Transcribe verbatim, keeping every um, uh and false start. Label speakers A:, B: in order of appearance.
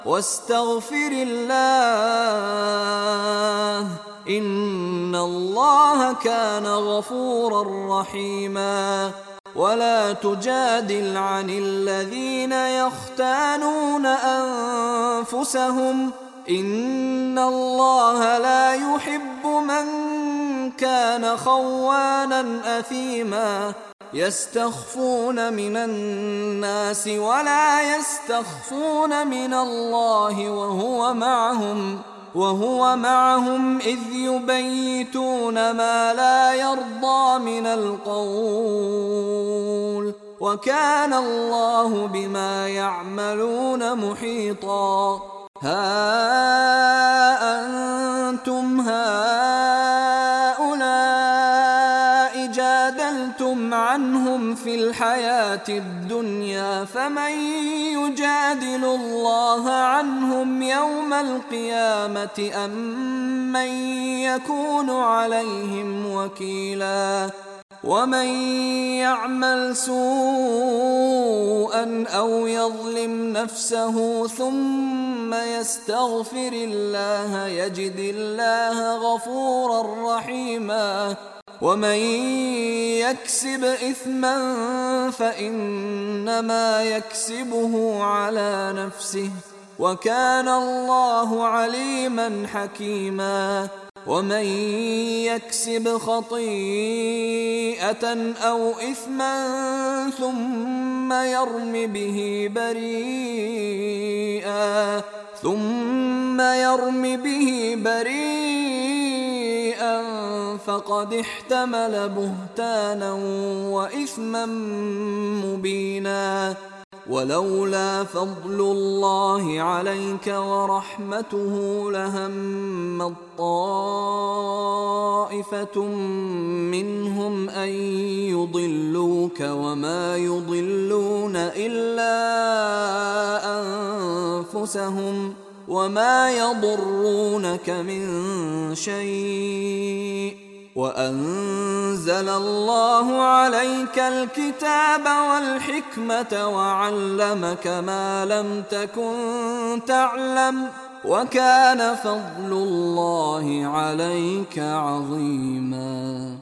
A: واستغفر الله إن الله كان غفورا رحيما. ولا تجادل عن الذين يختانون أنفسهم إن الله لا يحب من كان خوانا أثيما. يستخفون من الناس ولا يستخفون من الله وهو معهم وهو معهم إذ يبيتون ما لا يرضى من القول وكان الله بما يعملون محيطا. ها أنتم هؤلاء جادلتم عنهم في الحياة الدنيا فمن يجادل الله عنهم يوم القيامة أم من يكون عليهم وكيلا. ومن يعمل سوءا أو يظلم نفسه ثم يستغفر الله يجد الله غفورا رحيما. ومن يكسب إثما فإنما يكسبه على نفسه وكان الله عليما حكيما. ومن يكسب خطيئة أو إثما ثم يرم به بريئا ثم يرم به بريئا فقد احتمل بهتانا وإثما مبينا. ولولا فضل الله عليك ورحمته لهم طائفة منهم أن يضلوك وما يضلون إلا أنفسهم وما يضرونك من شيء. وأنزل الله عليك الكتاب والحكمة وعلمك ما لم تكن تعلم وكان فضل الله عليك عظيما.